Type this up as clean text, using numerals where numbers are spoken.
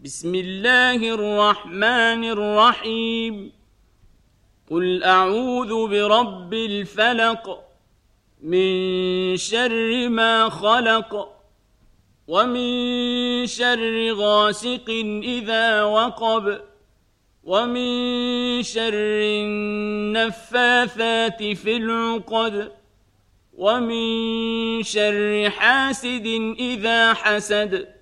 بسم الله الرحمن الرحيم قل أعوذ برب الفلق من شر ما خلق ومن شر غاسق إذا وقب ومن شر النفاثات في العقد ومن شر حاسد إذا حسد